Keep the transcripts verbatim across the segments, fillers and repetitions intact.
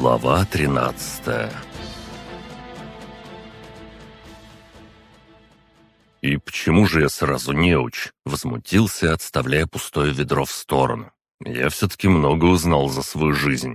Глава тринадцатая. «И почему же я сразу неуч?» — возмутился, отставляя пустое ведро в сторону. «Я все-таки много узнал за свою жизнь».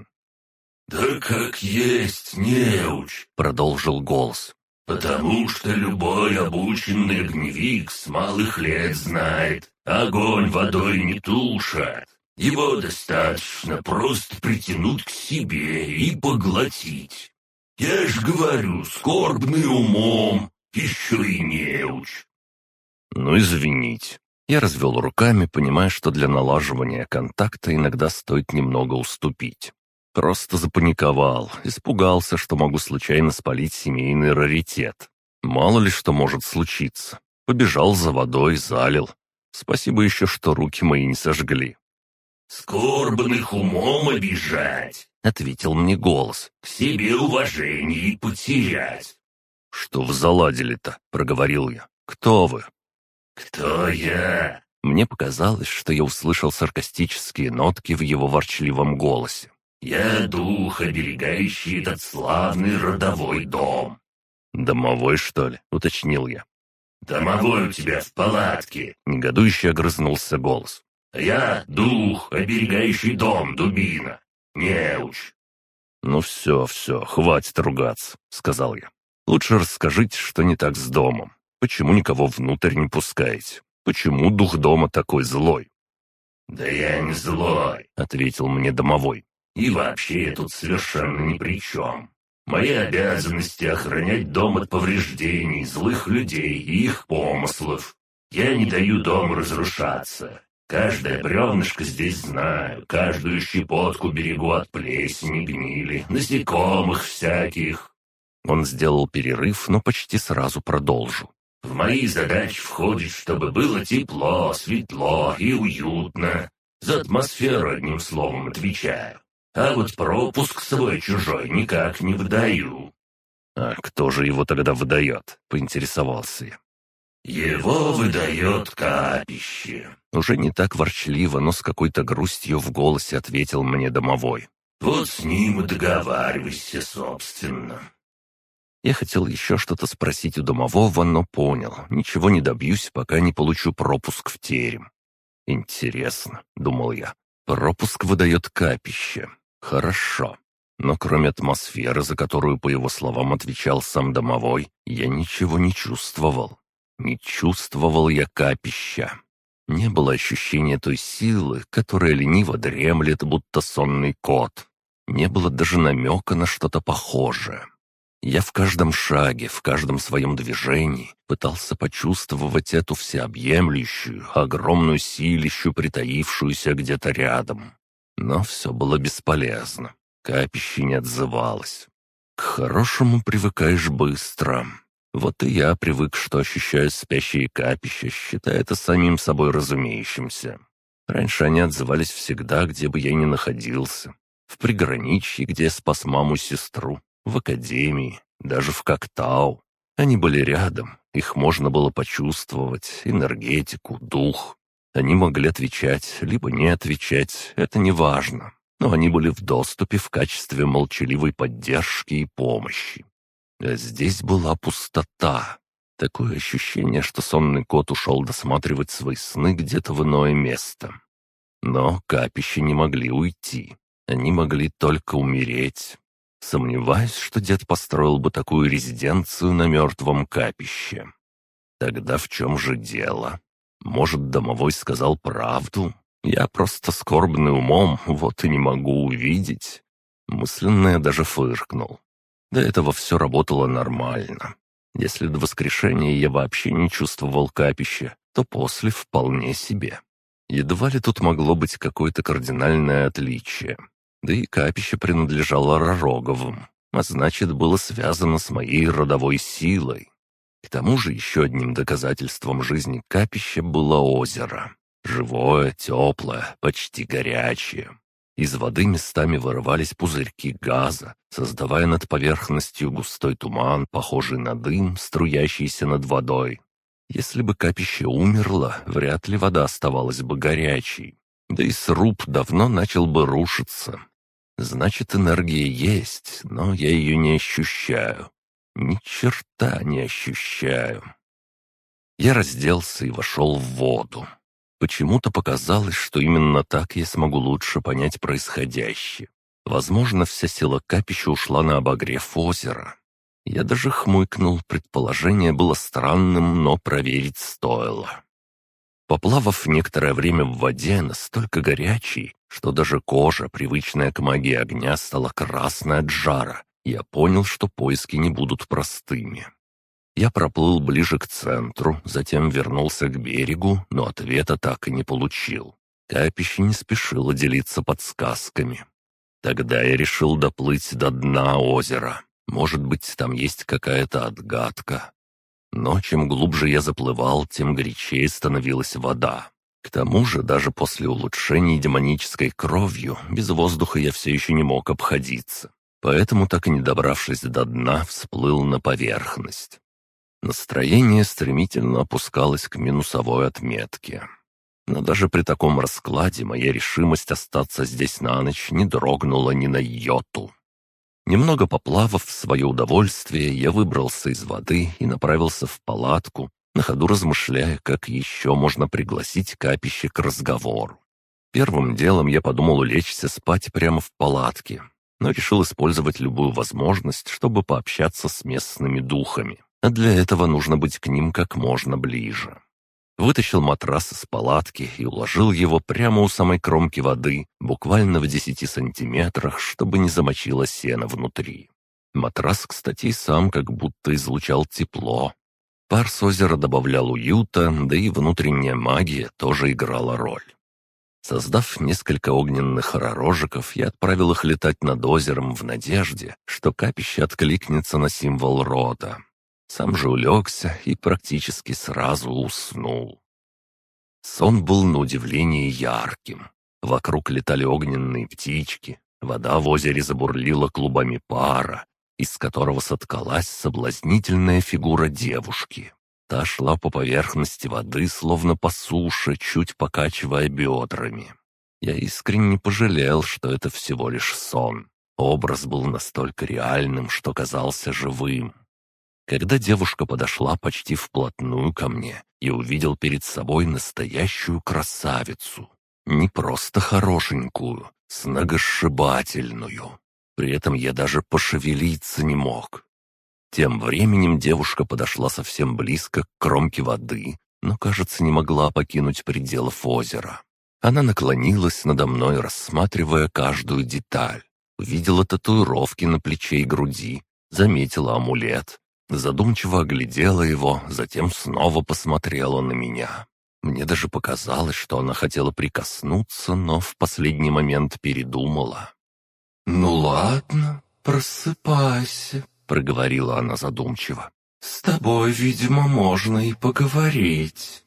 «Да как есть неуч», — продолжил голос. «Потому что любой обученный огневик с малых лет знает, огонь водой не тушат. Его достаточно просто притянуть к себе и поглотить. Я ж говорю, скорбный умом, еще и неуч». «Ну, извините». Я развел руками, понимая, что для налаживания контакта иногда стоит немного уступить. Просто запаниковал, испугался, что могу случайно спалить семейный раритет. Мало ли что может случиться. Побежал за водой, залил. Спасибо еще, что руки мои не сожгли. «Скорбных умом обижать», — ответил мне голос, — «к себе уважение потерять». «Что вы заладили-то?» — проговорил я. «Кто вы?» «Кто я?» Мне показалось, что я услышал саркастические нотки в его ворчливом голосе. «Я дух, оберегающий этот славный родовой дом». «Домовой, что ли?» — уточнил я. «Домовой у тебя в палатке», — негодующе огрызнулся голос. «А я дух, оберегающий дом, дубина. Неуч». «Ну все, все, хватит ругаться», — сказал я. «Лучше расскажите, что не так с домом. Почему никого внутрь не пускаете? Почему дух дома такой злой?» «Да я не злой», — ответил мне домовой. «И вообще я тут совершенно ни при чем. Мои обязанности — охранять дом от повреждений, злых людей и их помыслов. Я не даю дому разрушаться. Каждое бревнышко здесь знаю, каждую щепотку берегу от плесени, гнили, насекомых всяких». Он сделал перерыв, но почти сразу продолжил. «В мои задачи входит, чтобы было тепло, светло и уютно. За атмосферу, одним словом, отвечаю. А вот пропуск свой-чужой никак не выдаю». «А кто же его тогда выдает?» — поинтересовался я. «Его выдает капище». Уже не так ворчливо, но с какой-то грустью в голосе ответил мне домовой. «Вот с ним и договаривайся, собственно». Я хотел еще что-то спросить у домового, но понял, ничего не добьюсь, пока не получу пропуск в терем. «Интересно», — думал я, — «пропуск выдает капище. Хорошо. Но кроме атмосферы, за которую, по его словам, отвечал сам домовой, я ничего не чувствовал. Не чувствовал я капища. Не было ощущения той силы, которая лениво дремлет, будто сонный кот. Не было даже намека на что-то похожее. Я в каждом шаге, в каждом своем движении пытался почувствовать эту всеобъемлющую, огромную силищу, притаившуюся где-то рядом. Но все было бесполезно. Капище не отзывалось. К хорошему привыкаешь быстро. Вот и я привык, что ощущаю спящие капища, считая это самим собой разумеющимся. Раньше они отзывались всегда, где бы я ни находился. В приграничье, где я спас маму и сестру, в академии, даже в Коктау. Они были рядом, их можно было почувствовать, энергетику, дух. Они могли отвечать, либо не отвечать, это не важно. Но они были в доступе в качестве молчаливой поддержки и помощи. А здесь была пустота. Такое ощущение, что сонный кот ушел досматривать свои сны где-то в иное место. Но капища не могли уйти. Они могли только умереть. Сомневаюсь, что дед построил бы такую резиденцию на мертвом капище. Тогда в чем же дело? Может, домовой сказал правду? Я просто скорбный умом, вот и не могу увидеть. Мысленно я даже фыркнул. До этого все работало нормально. Если до воскрешения я вообще не чувствовал капища, то после вполне себе. Едва ли тут могло быть какое-то кардинальное отличие. Да и капище принадлежало Ророговым, а значит, было связано с моей родовой силой. К тому же еще одним доказательством жизни капища было озеро. Живое, теплое, почти горячее. Из воды местами вырывались пузырьки газа, создавая над поверхностью густой туман, похожий на дым, струящийся над водой. Если бы капище умерло, вряд ли вода оставалась бы горячей. Да и сруб давно начал бы рушиться. Значит, энергия есть, но я ее не ощущаю. Ни черта не ощущаю. Я разделся и вошел в воду. Почему-то показалось, что именно так я смогу лучше понять происходящее. Возможно, вся сила капища ушла на обогрев озера. Я даже хмыкнул, предположение было странным, но проверить стоило. Поплавав некоторое время в воде, настолько горячей, что даже кожа, привычная к магии огня, стала красной от жара, я понял, что поиски не будут простыми. Я проплыл ближе к центру, затем вернулся к берегу, но ответа так и не получил. Капище не спешило делиться подсказками. Тогда я решил доплыть до дна озера. Может быть, там есть какая-то отгадка. Но чем глубже я заплывал, тем горячее становилась вода. К тому же, даже после улучшений демонической кровью, без воздуха я все еще не мог обходиться. Поэтому, так и не добравшись до дна, всплыл на поверхность. Настроение стремительно опускалось к минусовой отметке. Но даже при таком раскладе моя решимость остаться здесь на ночь не дрогнула ни на йоту. Немного поплавав в свое удовольствие, я выбрался из воды и направился в палатку, на ходу размышляя, как еще можно пригласить капище к разговору. Первым делом я подумал улечься спать прямо в палатке, но решил использовать любую возможность, чтобы пообщаться с местными духами, а для этого нужно быть к ним как можно ближе. Вытащил матрас из палатки и уложил его прямо у самой кромки воды, буквально в десяти сантиметрах, чтобы не замочило сено внутри. Матрас, кстати, и сам как будто излучал тепло. Пар с озера добавлял уюта, да и внутренняя магия тоже играла роль. Создав несколько огненных ророжиков, я отправил их летать над озером в надежде, что капище откликнется на символ рода. Сам же улегся и практически сразу уснул. Сон был на удивление ярким. Вокруг летали огненные птички, вода в озере забурлила клубами пара, из которого соткалась соблазнительная фигура девушки. Та шла по поверхности воды, словно по суше, чуть покачивая бедрами. Я искренне пожалел, что это всего лишь сон. Образ был настолько реальным, что казался живым. Когда девушка подошла почти вплотную ко мне, я увидел перед собой настоящую красавицу. Не просто хорошенькую, сногсшибательную. При этом я даже пошевелиться не мог. Тем временем девушка подошла совсем близко к кромке воды, но, кажется, не могла покинуть пределов озера. Она наклонилась надо мной, рассматривая каждую деталь. Увидела татуировки на плече и груди, заметила амулет. Задумчиво оглядела его, затем снова посмотрела на меня. Мне даже показалось, что она хотела прикоснуться, но в последний момент передумала. «Ну ладно, просыпайся», — проговорила она задумчиво. «С тобой, видимо, можно и поговорить».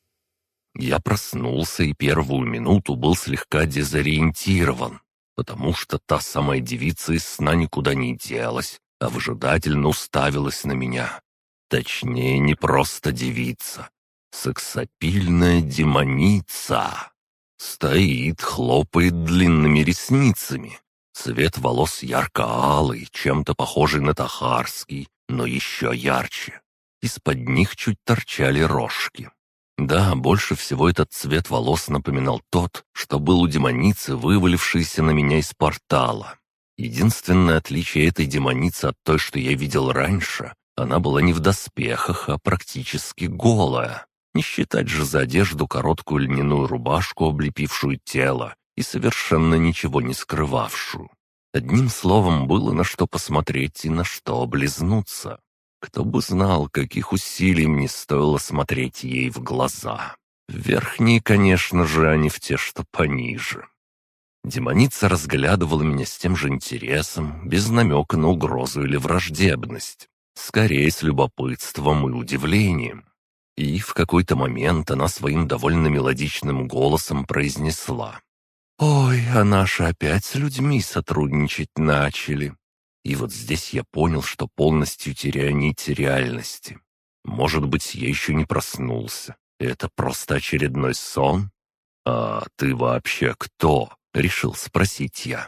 Я проснулся и первую минуту был слегка дезориентирован, потому что та самая девица из сна никуда не делась, а выжидательно уставилась на меня. Точнее, не просто девица. Сексапильная демоница. Стоит, хлопает длинными ресницами. Цвет волос ярко-алый, чем-то похожий на тахарский, но еще ярче. Из-под них чуть торчали рожки. Да, больше всего этот цвет волос напоминал тот, что был у демоницы, вывалившейся на меня из портала. Единственное отличие этой демоницы от той, что я видел раньше, она была не в доспехах, а практически голая. Не считать же за одежду короткую льняную рубашку, облепившую тело, и совершенно ничего не скрывавшую. Одним словом, было на что посмотреть и на что облизнуться. Кто бы знал, каких усилий мне стоило смотреть ей в глаза. Верхние, конечно же, а не в те, что пониже. Демоница разглядывала меня с тем же интересом, без намека на угрозу или враждебность. Скорее, с любопытством и удивлением. И в какой-то момент она своим довольно мелодичным голосом произнесла: «Ой, а наши опять с людьми сотрудничать начали». И вот здесь я понял, что полностью теряю нить реальности. Может быть, я еще не проснулся. Это просто очередной сон? «А ты вообще кто?» — решил спросить я.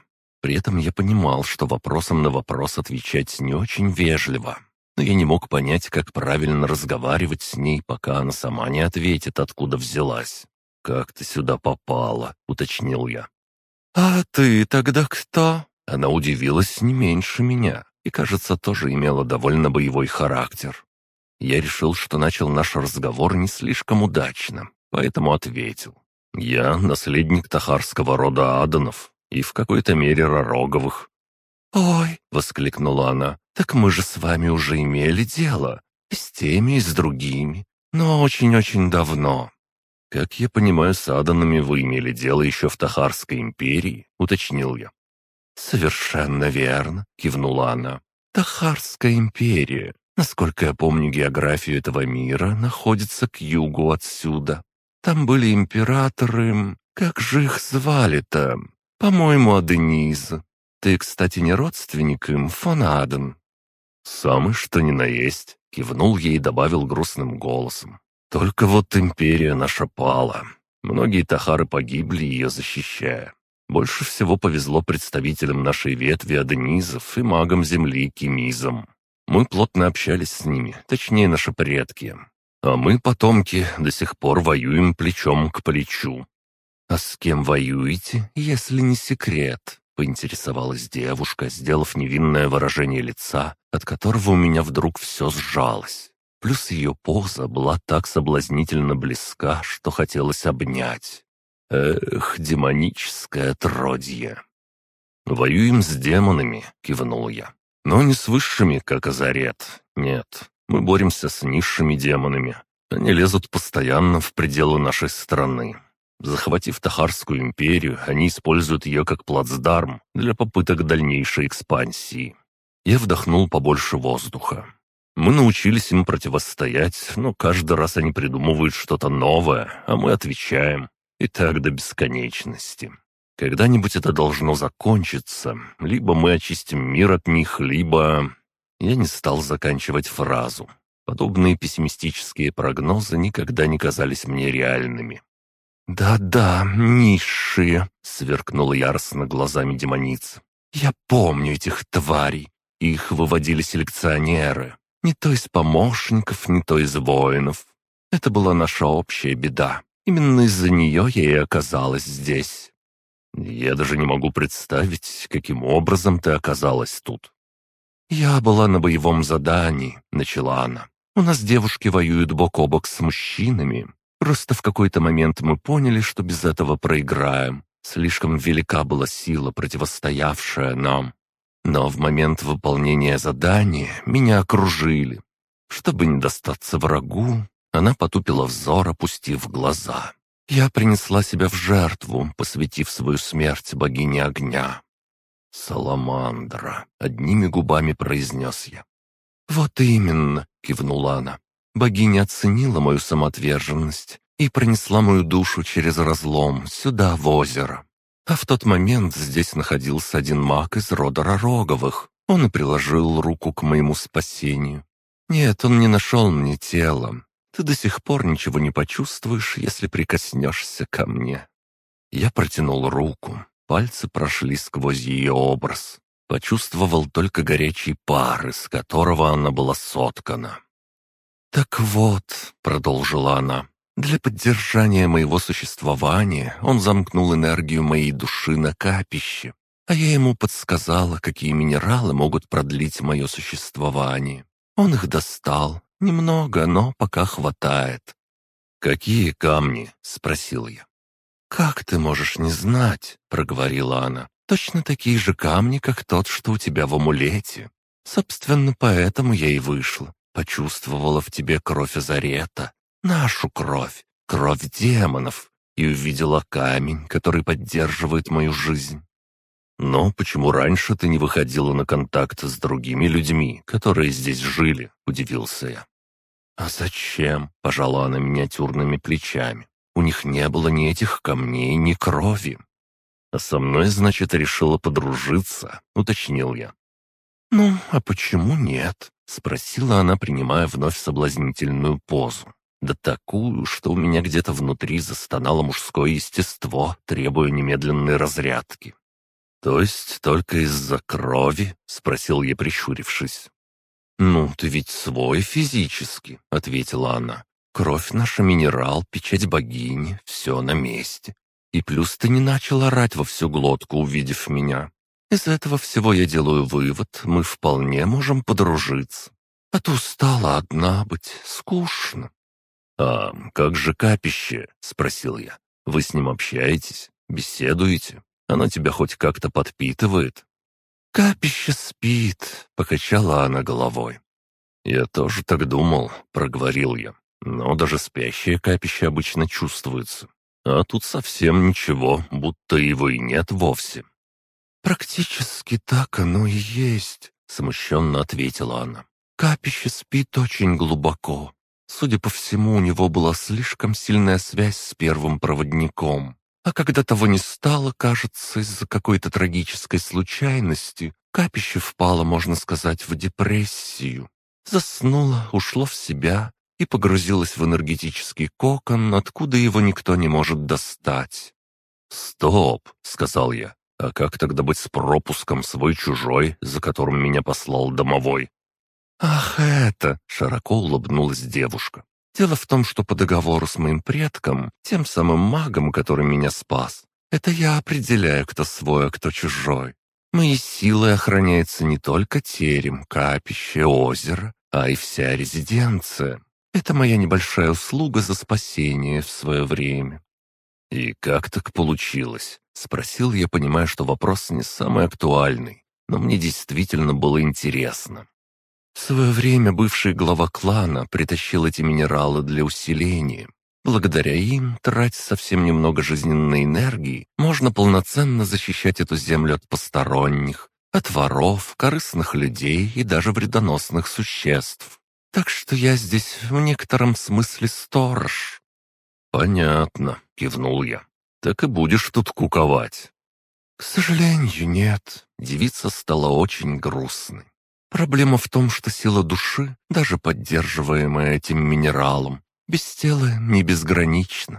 При этом я понимал, что вопросом на вопрос отвечать не очень вежливо. Но я не мог понять, как правильно разговаривать с ней, пока она сама не ответит, откуда взялась. «Как ты сюда попала?» — уточнил я. «А ты тогда кто?» Она удивилась не меньше меня и, кажется, тоже имела довольно боевой характер. Я решил, что начал наш разговор не слишком удачно, поэтому ответил. «Я наследник тахарского рода Аданов и в какой-то мере Ророговых». «Ой!» — воскликнула она. «Так мы же с вами уже имели дело. И с теми, и с другими. Но очень-очень давно». «Как я понимаю, с Аданами вы имели дело еще в Тахарской империи?» — уточнил я. «Совершенно верно», — кивнула она. «Тахарская империя, насколько я помню географию этого мира, находится к югу отсюда. Там были императоры... Как же их звали-то? По-моему, Адениз. Ты, кстати, не родственник им, фон Аден?» «Самый что ни на есть», — кивнул ей и добавил грустным голосом. «Только вот империя наша пала. Многие тахары погибли, ее защищая. Больше всего повезло представителям нашей ветви аденизов и магам земли кемизам. Мы плотно общались с ними, точнее наши предки. А мы, потомки, до сих пор воюем плечом к плечу». «А с кем воюете, если не секрет?» — поинтересовалась девушка, сделав невинное выражение лица, от которого у меня вдруг все сжалось. Плюс ее поза была так соблазнительно близка, что хотелось обнять. Эх, демоническое отродье. «Воюем с демонами», — кивнул я. «Но не с высшими, как Азарет. Нет, мы боремся с низшими демонами. Они лезут постоянно в пределы нашей страны. Захватив Тахарскую империю, они используют ее как плацдарм для попыток дальнейшей экспансии». Я вдохнул побольше воздуха. Мы научились им противостоять, но каждый раз они придумывают что-то новое, а мы отвечаем. И так до бесконечности. Когда-нибудь это должно закончиться. Либо мы очистим мир от них, либо... Я не стал заканчивать фразу. Подобные пессимистические прогнозы никогда не казались мне реальными. «Да-да, низшие», — сверкнула яростно глазами демоница. «Я помню этих тварей. Их выводили селекционеры. Не то из помощников, не то из воинов. Это была наша общая беда. Именно из-за нее я и оказалась здесь». «Я даже не могу представить, каким образом ты оказалась тут». «Я была на боевом задании», — начала она. «У нас девушки воюют бок о бок с мужчинами. Просто в какой-то момент мы поняли, что без этого проиграем. Слишком велика была сила, противостоявшая нам. Но в момент выполнения задания меня окружили. Чтобы не достаться врагу, она потупила взор, опустив глаза. Я принесла себя в жертву, посвятив свою смерть богине огня». «Саламандра», — одними губами произнес я. «Вот именно», — кивнула она. «Богиня оценила мою самоотверженность и принесла мою душу через разлом сюда, в озеро. А в тот момент здесь находился один маг из рода Ророговых. Он и приложил руку к моему спасению. Нет, он не нашел мне тело. Ты до сих пор ничего не почувствуешь, если прикоснешься ко мне». Я протянул руку. Пальцы прошли сквозь ее образ. Почувствовал только горячий пар, из которого она была соткана. «Так вот», — продолжила она, — «для поддержания моего существования он замкнул энергию моей души на капище, а я ему подсказала, какие минералы могут продлить мое существование. Он их достал. Немного, но пока хватает». «Какие камни?» — спросил я. «Как ты можешь не знать?» — проговорила она. «Точно такие же камни, как тот, что у тебя в амулете. Собственно, поэтому я и вышла. Почувствовала в тебе кровь Азарета, нашу кровь, кровь демонов, и увидела камень, который поддерживает мою жизнь». «Но почему раньше ты не выходила на контакт с другими людьми, которые здесь жили?» — удивился я. «А зачем?» — пожала она миниатюрными плечами. «У них не было ни этих камней, ни крови». «А со мной, значит, решила подружиться?» — уточнил я. «Ну, а почему нет?» — спросила она, принимая вновь соблазнительную позу. Да такую, что у меня где-то внутри застонало мужское естество, требуя немедленной разрядки. «То есть только из-за крови?» — спросил я, прищурившись. «Ну, ты ведь свой физически», — ответила она. «Кровь наша минерал, печать богини, все на месте. И плюс ты не начал орать во всю глотку, увидев меня. Из этого всего я делаю вывод, мы вполне можем подружиться. А то устала одна быть, скучно». «А как же капище?» — спросил я. «Вы с ним общаетесь? Беседуете? Оно тебя хоть как-то подпитывает?» «Капище спит», — покачала она головой. «Я тоже так думал», — проговорил я. «Но даже спящее капище обычно чувствуется. А тут совсем ничего, будто его и нет вовсе». «Практически так оно и есть», — смущенно ответила она. «Капище спит очень глубоко. Судя по всему, у него была слишком сильная связь с первым проводником. А когда того не стало, кажется, из-за какой-то трагической случайности, капище впало, можно сказать, в депрессию. Заснуло, ушло в себя и погрузилось в энергетический кокон, откуда его никто не может достать». «Стоп», — сказал я. «А как тогда быть с пропуском свой-чужой, за которым меня послал домовой?» «Ах, это!» — широко улыбнулась девушка. «Дело в том, что по договору с моим предком, тем самым магом, который меня спас, это я определяю, кто свой, а кто чужой. Моей силой охраняется не только терем, капище, озеро, а и вся резиденция. Это моя небольшая услуга за спасение в свое время». «И как так получилось?» — спросил я, понимая, что вопрос не самый актуальный, но мне действительно было интересно. В свое время бывший глава клана притащил эти минералы для усиления. Благодаря им, тратя совсем немного жизненной энергии, можно полноценно защищать эту землю от посторонних, от воров, корыстных людей и даже вредоносных существ. Так что я здесь в некотором смысле сторож». «Понятно», — кивнул я. «Так и будешь тут куковать». «К сожалению, нет». Девица стала очень грустной. «Проблема в том, что сила души, даже поддерживаемая этим минералом, без тела не безгранична».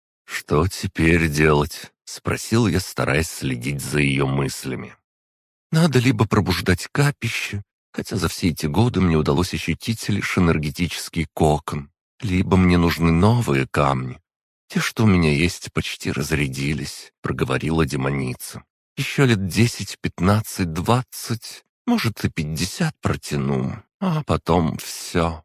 «Что теперь делать?» — спросил я, стараясь следить за ее мыслями. «Надо либо пробуждать капище, хотя за все эти годы мне удалось ощутить лишь энергетический кокон, либо мне нужны новые камни. Те, что у меня есть, почти разрядились», — проговорила демоница. «Еще лет десять, пятнадцать, двадцать, может и пятьдесят протяну, а потом все».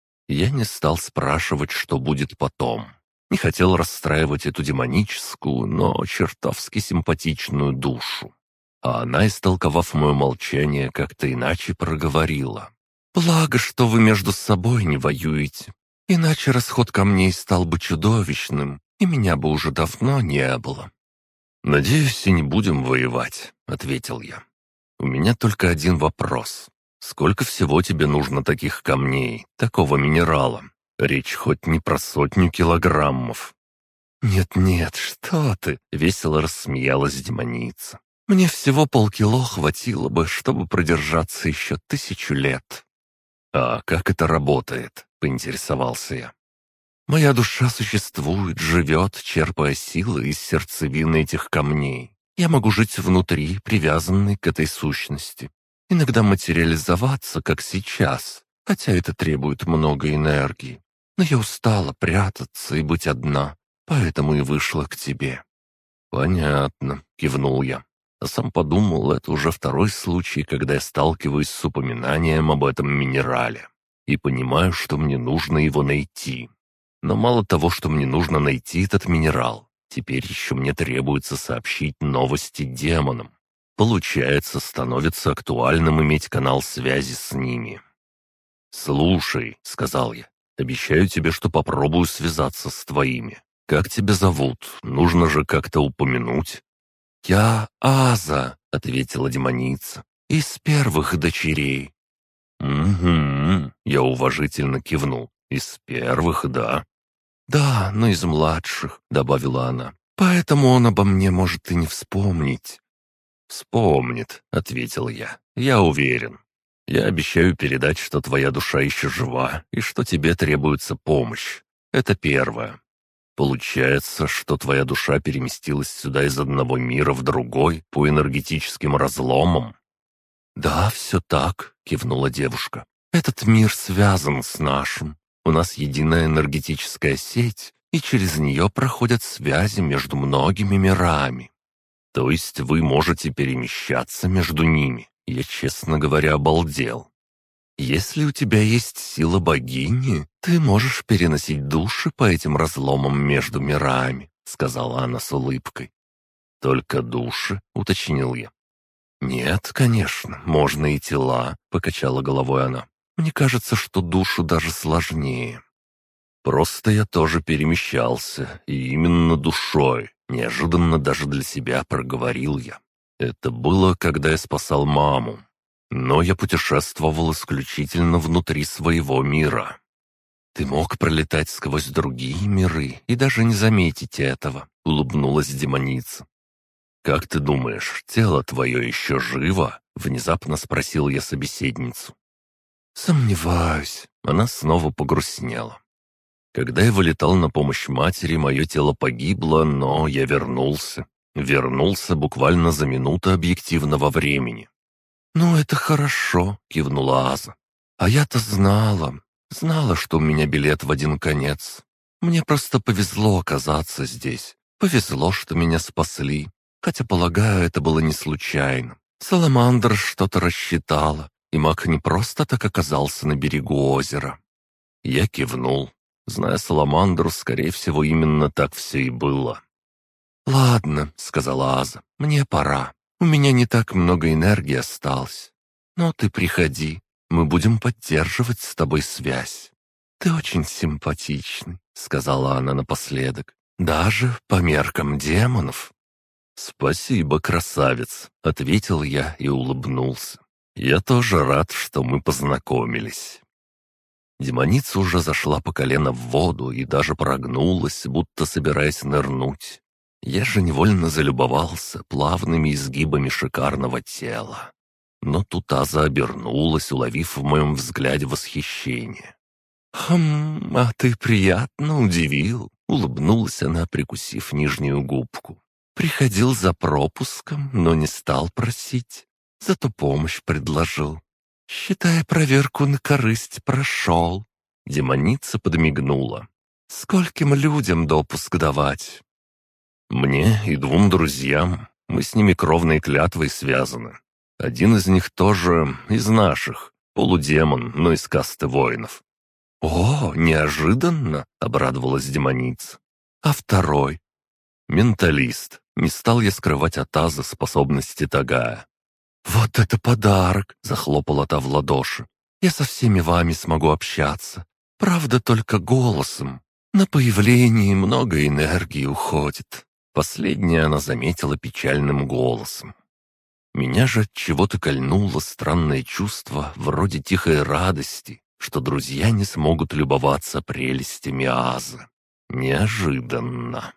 Я не стал спрашивать, что будет потом. Не хотел расстраивать эту демоническую, но чертовски симпатичную душу. А она, истолковав мое молчание, как-то иначе проговорила. «Благо, что вы между собой не воюете. Иначе расход камней стал бы чудовищным, и меня бы уже давно не было». «Надеюсь, и не будем воевать», — ответил я. «У меня только один вопрос. Сколько всего тебе нужно таких камней, такого минерала? Речь хоть не про сотню килограммов». «Нет-нет, что ты!» — весело рассмеялась демоница. «Мне всего полкило хватило бы, чтобы продержаться еще тысячу лет». «А как это работает?» — поинтересовался я. «Моя душа существует, живет, черпая силы из сердцевины этих камней. Я могу жить внутри, привязанный к этой сущности. Иногда материализоваться, как сейчас, хотя это требует много энергии. Но я устала прятаться и быть одна, поэтому и вышла к тебе». «Понятно», — кивнул я. А сам подумал, это уже второй случай, когда я сталкиваюсь с упоминанием об этом минерале. И понимаю, что мне нужно его найти. Но мало того, что мне нужно найти этот минерал, теперь еще мне требуется сообщить новости демонам. Получается, становится актуальным иметь канал связи с ними. «Слушай», — сказал я, — «обещаю тебе, что попробую связаться с твоими. Как тебя зовут? Нужно же как-то упомянуть». «Я Аза», — ответила демоница, — «из первых дочерей». «Угу», — я уважительно кивнул. «Из первых, да». «Да, но из младших», — добавила она. «Поэтому он обо мне может и не вспомнить». «Вспомнит», — ответил я. «Я уверен. Я обещаю передать, что твоя душа еще жива и что тебе требуется помощь. Это первое. Получается, что твоя душа переместилась сюда из одного мира в другой по энергетическим разломам?» «Да, все так», — кивнула девушка. «Этот мир связан с нашим. У нас единая энергетическая сеть, и через нее проходят связи между многими мирами». «То есть вы можете перемещаться между ними?» Я, честно говоря, обалдел. «Если у тебя есть сила богини, ты можешь переносить души по этим разломам между мирами», — сказала она с улыбкой. «Только души?» — уточнил я. «Нет, конечно, можно и тела», — покачала головой она. «Мне кажется, что душу даже сложнее». «Просто я тоже перемещался, и именно душой», — неожиданно даже для себя проговорил я. «Это было, когда я спасал маму. Но я путешествовал исключительно внутри своего мира». «Ты мог пролетать сквозь другие миры и даже не заметить этого», — улыбнулась демоница. «Как ты думаешь, тело твое еще живо?» — внезапно спросил я собеседницу. «Сомневаюсь». Она снова погрустнела. «Когда я вылетал на помощь матери, мое тело погибло, но я вернулся. Вернулся буквально за минуту объективного времени». «Ну, это хорошо», — кивнула Аза. «А я-то знала, знала, что у меня билет в один конец. Мне просто повезло оказаться здесь. Повезло, что меня спасли. Хотя, полагаю, это было не случайно. Саламандра что-то рассчитала, и маг не просто так оказался на берегу озера». Я кивнул. Зная Саламандру, скорее всего, именно так все и было. «Ладно», — сказала Аза, — «мне пора. У меня не так много энергии осталось. Но ты приходи, мы будем поддерживать с тобой связь. Ты очень симпатичный», — сказала она напоследок, — «даже по меркам демонов». «Спасибо, красавец», — ответил я и улыбнулся. «Я тоже рад, что мы познакомились». Демоница уже зашла по колено в воду и даже прогнулась, будто собираясь нырнуть. Я же невольно залюбовался плавными изгибами шикарного тела. Но тут Аза обернулась, уловив в моем взгляде восхищение. «Хм, а ты приятно удивил», — улыбнулась она, прикусив нижнюю губку. «Приходил за пропуском, но не стал просить, зато помощь предложил. Считай, проверку на корысть прошел». Демоница подмигнула. «Скольким людям допуск давать?» «Мне и двум друзьям. Мы с ними кровной клятвой связаны. Один из них тоже из наших, полудемон, но из касты воинов». «О, неожиданно!» — обрадовалась демоница. «А второй?» «Менталист. Не стал я скрывать от Аза способности Тагая». «Вот это подарок!» — захлопала та в ладоши. «Я со всеми вами смогу общаться. Правда, только голосом. На появление много энергии уходит». Последнее она заметила печальным голосом. Меня же от чего-то кольнуло странное чувство вроде тихой радости, что друзья не смогут любоваться прелестями Азы. Неожиданно.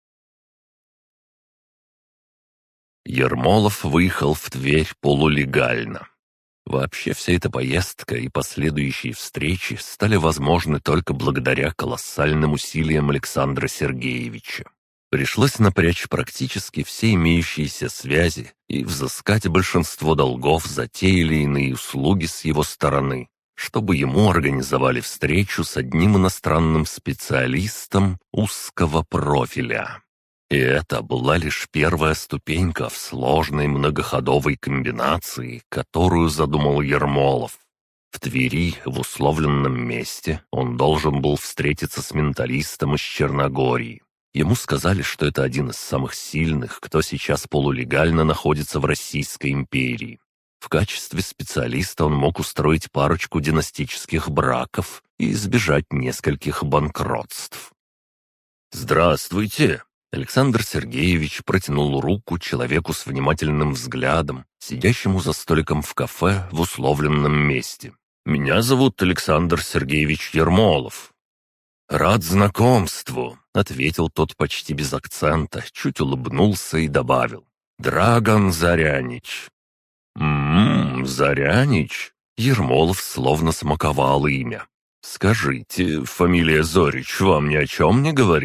Ермолов выехал в Тверь полулегально. Вообще вся эта поездка и последующие встречи стали возможны только благодаря колоссальным усилиям Александра Сергеевича. Пришлось напрячь практически все имеющиеся связи и взыскать большинство долгов за те или иные услуги с его стороны, чтобы ему организовали встречу с одним иностранным специалистом узкого профиля. И это была лишь первая ступенька в сложной многоходовой комбинации, которую задумал Ермолов. В Твери, в условленном месте, он должен был встретиться с менталистом из Черногории. Ему сказали, что это один из самых сильных, кто сейчас полулегально находится в Российской империи. В качестве специалиста он мог устроить парочку династических браков и избежать нескольких банкротств. «Здравствуйте!» Александр Сергеевич протянул руку человеку с внимательным взглядом, сидящему за столиком в кафе в условленном месте. «Меня зовут Александр Сергеевич Ермолов». «Рад знакомству», — ответил тот почти без акцента, чуть улыбнулся и добавил. «Драган Зарянич». «М-м, Зарянич?» Ермолов словно смаковал имя. «Скажите, фамилия Зорич вам ни о чем не говорит?»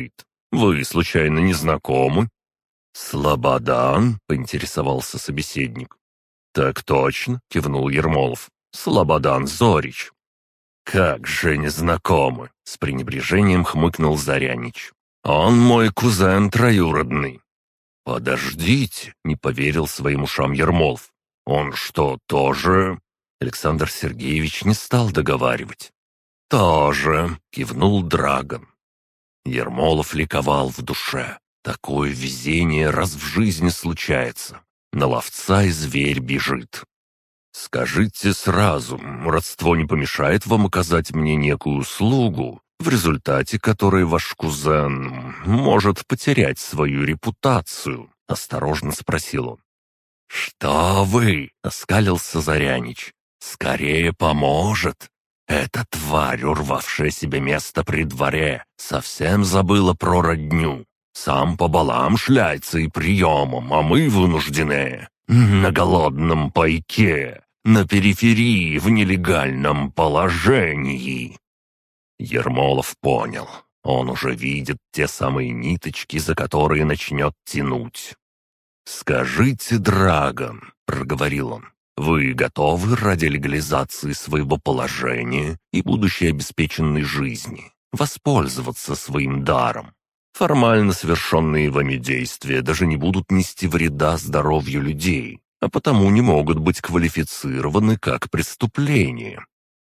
Вы, случайно, не знакомы?» «Слободан?» — поинтересовался собеседник. «Так точно», — кивнул Ермолов. «Слободан Зорич». «Как же не знакомы?» — с пренебрежением хмыкнул Зарянич. «Он мой кузен троюродный». «Подождите», — не поверил своим ушам Ермолов. «Он что, тоже?» Александр Сергеевич не стал договаривать. «Тоже», — кивнул Драгон. Ермолов ликовал в душе. Такое везение раз в жизни случается. На ловца и зверь бежит. «Скажите сразу, родство не помешает вам оказать мне некую услугу, в результате которой ваш кузен может потерять свою репутацию?» — осторожно спросил он. «Что вы?» — оскалился Зарянич. «Скорее поможет. Эта тварь, урвавшая себе место при дворе, совсем забыла про родню. Сам по балам шляется и приемам, а мы вынуждены на голодном пайке, на периферии в нелегальном положении». Ермолов понял. Он уже видит те самые ниточки, за которые начнет тянуть. «Скажите, Драгон», — проговорил он, — «вы готовы ради легализации своего положения и будущей обеспеченной жизни воспользоваться своим даром? Формально совершенные вами действия даже не будут нести вреда здоровью людей, а потому не могут быть квалифицированы как преступление».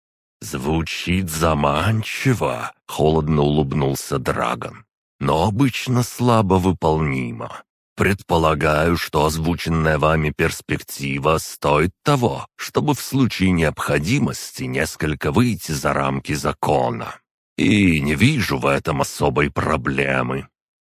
«Звучит заманчиво», — холодно улыбнулся Драгон, — «но обычно слабо выполнимо. Предполагаю, что озвученная вами перспектива стоит того, чтобы в случае необходимости несколько выйти за рамки закона. И не вижу в этом особой проблемы».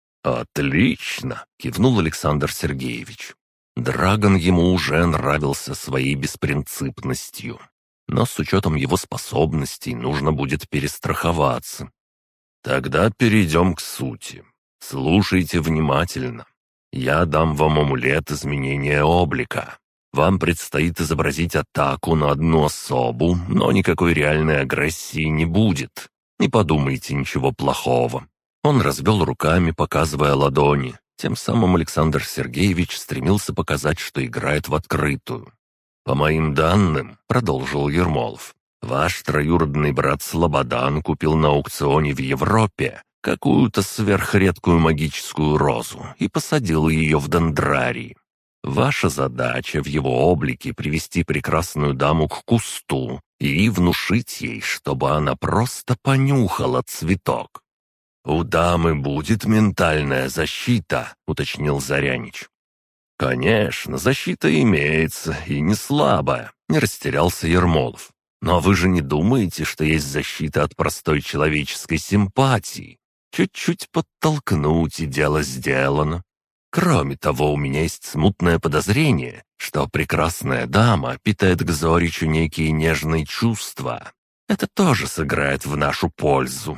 «Отлично!» — кивнул Александр Сергеевич. Драгон ему уже нравился своей беспринципностью. Но с учетом его способностей нужно будет перестраховаться. «Тогда перейдем к сути. Слушайте внимательно. Я дам вам амулет изменения облика. Вам предстоит изобразить атаку на одну особу, но никакой реальной агрессии не будет. Не подумайте ничего плохого». Он развел руками, показывая ладони. Тем самым Александр Сергеевич стремился показать, что играет в открытую. «По моим данным», — продолжил Ермолов, — «ваш троюродный брат Слободан купил на аукционе в Европе какую-то сверхредкую магическую розу и посадил ее в дендрарий. Ваша задача в его облике привести прекрасную даму к кусту и внушить ей, чтобы она просто понюхала цветок». «У дамы будет ментальная защита», — уточнил Зарянич. «Конечно, защита имеется, и не слабая», — не растерялся Ермолов. «Но вы же не думаете, что есть защита от простой человеческой симпатии? Чуть-чуть подтолкнуть, и дело сделано. Кроме того, у меня есть смутное подозрение, что прекрасная дама питает к Зоричу некие нежные чувства. Это тоже сыграет в нашу пользу».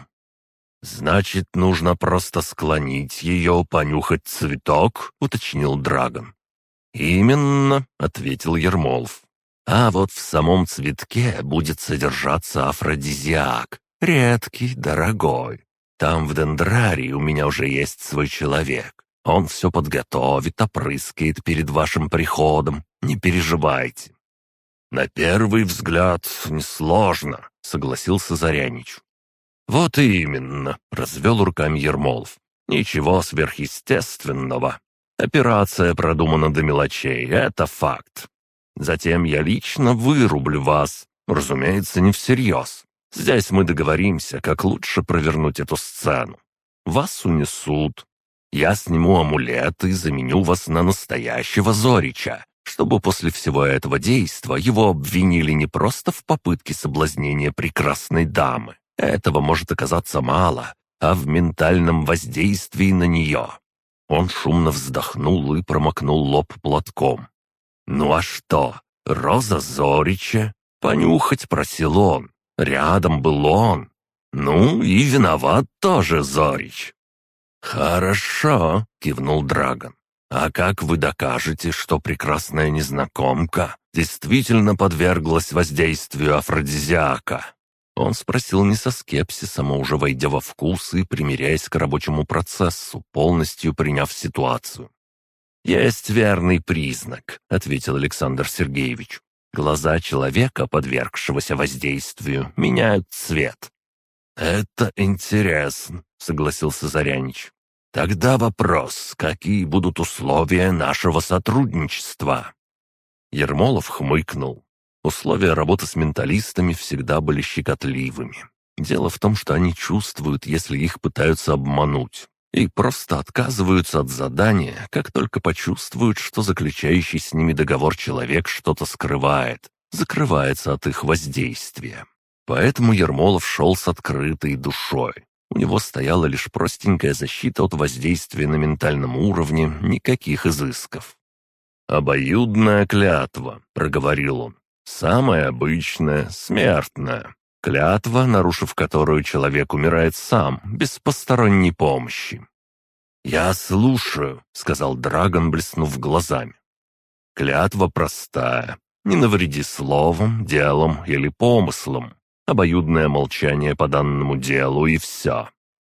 «Значит, нужно просто склонить ее, понюхать цветок?» — уточнил Драгон. «Именно», — ответил Ермолов. «А вот в самом цветке будет содержаться афродизиак, редкий, дорогой. Там в дендрарии у меня уже есть свой человек. Он все подготовит, опрыскает перед вашим приходом. Не переживайте». «На первый взгляд несложно», — согласился Зарянич. «Вот именно», — развел руками Ермолов. «Ничего сверхъестественного. Операция продумана до мелочей, это факт. Затем я лично вырублю вас. Разумеется, не всерьез. Здесь мы договоримся, как лучше провернуть эту сцену. Вас унесут. Я сниму амулет и заменю вас на настоящего Зорича, чтобы после всего этого действа его обвинили не просто в попытке соблазнения прекрасной дамы. Этого может оказаться мало, а в ментальном воздействии на нее». Он шумно вздохнул и промокнул лоб платком. «Ну а что, роза Зорича? Понюхать просил он. Рядом был он. Ну и виноват тоже Зорич». «Хорошо», — кивнул Драгон. «А как вы докажете, что прекрасная незнакомка действительно подверглась воздействию афродизиака?» Он спросил не со скепсисом, а уже войдя во вкус и примиряясь к рабочему процессу, полностью приняв ситуацию. «Есть верный признак», — ответил Александр Сергеевич. «Глаза человека, подвергшегося воздействию, меняют цвет». «Это интересно», — согласился Зарянич. «Тогда вопрос, какие будут условия нашего сотрудничества?» Ермолов хмыкнул. Условия работы с менталистами всегда были щекотливыми. Дело в том, что они чувствуют, если их пытаются обмануть, и просто отказываются от задания, как только почувствуют, что заключающий с ними договор человек что-то скрывает, закрывается от их воздействия. Поэтому Ермолов шел с открытой душой. У него стояла лишь простенькая защита от воздействия на ментальном уровне, никаких изысков. «Обоюдная клятва», — проговорил он. «Самая обычная, смертная. Клятва, нарушив которую человек умирает сам, без посторонней помощи». «Я слушаю», — сказал Драгон, блеснув глазами. «Клятва простая. Не навреди словом, делом или помыслом. Обоюдное молчание по данному делу и все».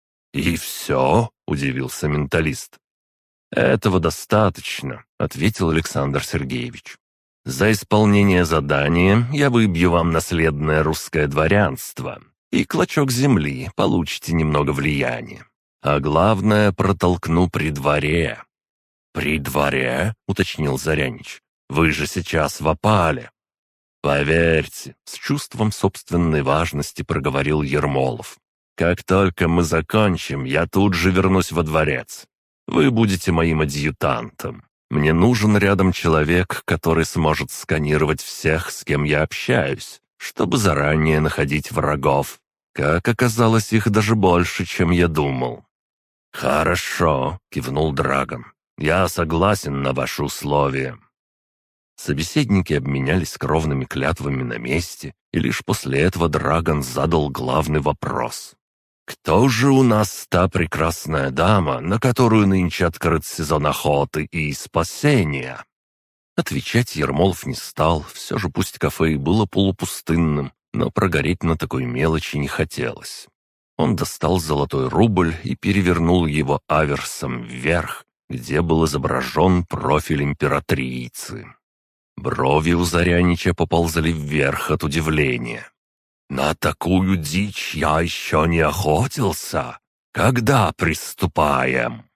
«И все?» — удивился менталист. «Этого достаточно», — ответил Александр Сергеевич. «За исполнение задания я выбью вам наследное русское дворянство, и клочок земли получите немного влияния. А главное, протолкну при дворе». «При дворе?» — уточнил Зарянич. «Вы же сейчас в опале». «Поверьте», — с чувством собственной важности проговорил Ермолов. «Как только мы закончим, я тут же вернусь во дворец. Вы будете моим адъютантом. Мне нужен рядом человек, который сможет сканировать всех, с кем я общаюсь, чтобы заранее находить врагов. Как оказалось, их даже больше, чем я думал». «Хорошо», — кивнул Драгон. «Я согласен на ваши условия». Собеседники обменялись кровными клятвами на месте, и лишь после этого Драгон задал главный вопрос. «Кто же у нас та прекрасная дама, на которую нынче открыт сезон охоты и спасения?» Отвечать Ермолов не стал, все же пусть кафе и было полупустынным, но прогореть на такой мелочи не хотелось. Он достал золотой рубль и перевернул его аверсом вверх, где был изображен профиль императрицы. Брови у Зарянича поползли вверх от удивления. «На такую дичь я еще не охотился. Когда приступаем?»